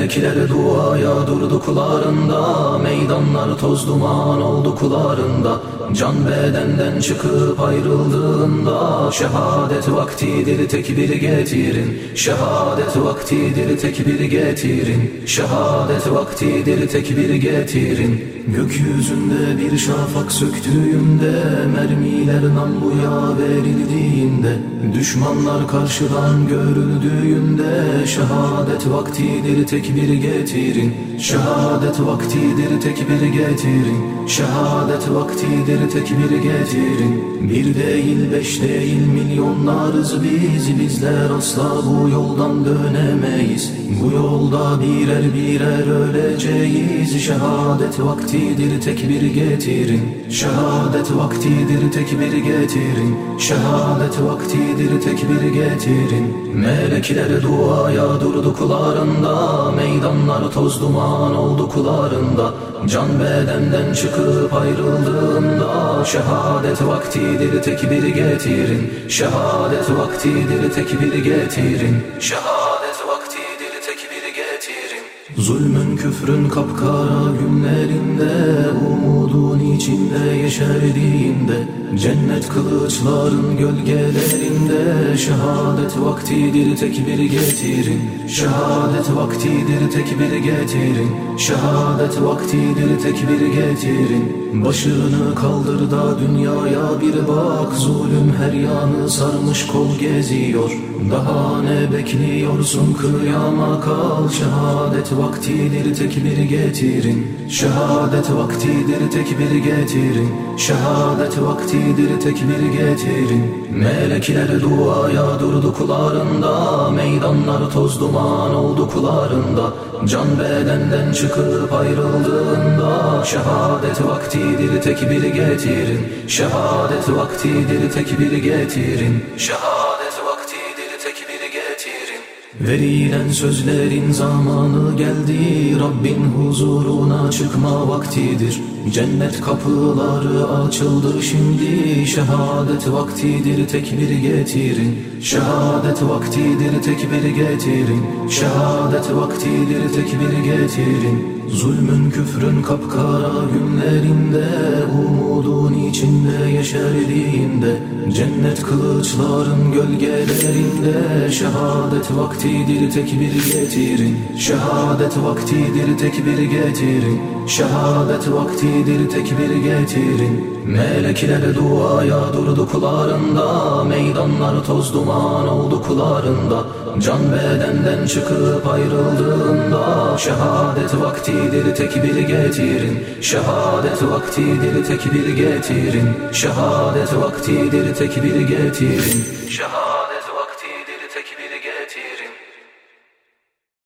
Melekler duaya durdu kullarında, meydanlar toz duman oldu kullarında. Can bedenden çıkıp ayrıldığında, şehadet vaktidir tekbir getirin. Şehadet vaktidir tekbir getirin. Şehadet vaktidir tekbir getirin. Gökyüzünde bir şafak söktüğünde, mermiler namluya verildiğinde, düşmanlar karşıdan görüldüğünde, şehadet vaktidir tekbir getirin. Şehadet vaktidir tekbir getirin. Şehadet vaktidir tekbir getirin. Bir değil beş değil milyonlarız bizler asla bu yoldan dönemeyiz. Bu yolda birer birer öleceğiz. Şehadet vaktidir tekbir getirin. Şehadet vaktidir tekbir getirin. Şehadet vaktidir tekbir getirin. Melekler duaya durdu kullarında, meydanlar toz duman oldu kullarında. Can bedenden çıkıp ayrıldığında, şehadet vaktidir tekbir getirin. Şehadet vaktidir tekbir getirin. Şehadet vaktidir tekbir getirin. Zulmün küfrün kapkara günlerinde, umudun içinde yeşerdiğinde, cennet kılıçların gölgelerinde, şehadet vaktidir tekbir getirin. Şehadet vaktidir tekbir getirin. Şehadet vaktidir tekbir getirin. Başını kaldır da dünyaya bir bak, zulüm her yanı sarmış kol geziyor. Daha ne bekliyorsun, kıyama kal. Şehadet vaktidir tekbir getirin. Şehadet vaktidir tekbir getirin. Şehadet vaktidir tekbir getirin. Melekler duaya durdu kullarında, meydanlar toz duman oldu kullarında. Can bedenden çıkıp ayrıldığında, şehadet vaktidir tekbir getirin. Şehadet vaktidir tekbir getirin. Şehadet vaktidir tekbir getirin. Verilen sözlerin zamanı geldi, Rabbin huzuruna çıkma vaktidir. Cennet kapıları açıldı şimdi, şehadet vaktidir tekbir getirin. Şehadet vaktidir tekbir getirin. Şehadet vaktidir tekbir getirin. Zulmün küfrün kapkara günlerinde, umudun içinde yeşerdiğinde, cennet kılıçların gölgelerinde, şehadet vaktidir tekbir getirin. Şehadet vaktidir tekbir getirin. Şehadet vaktidir tekbir getirin. Melekler duaya durdu kullarında, meydanlar toz duman oldu kullarında. Can bedenden çıkıp ayrıldığında, şehadet vaktidir tekbir getirin. Şehadet vaktidir tekbir getirin. Şehadet vaktidir tekbir getirin. Şehadet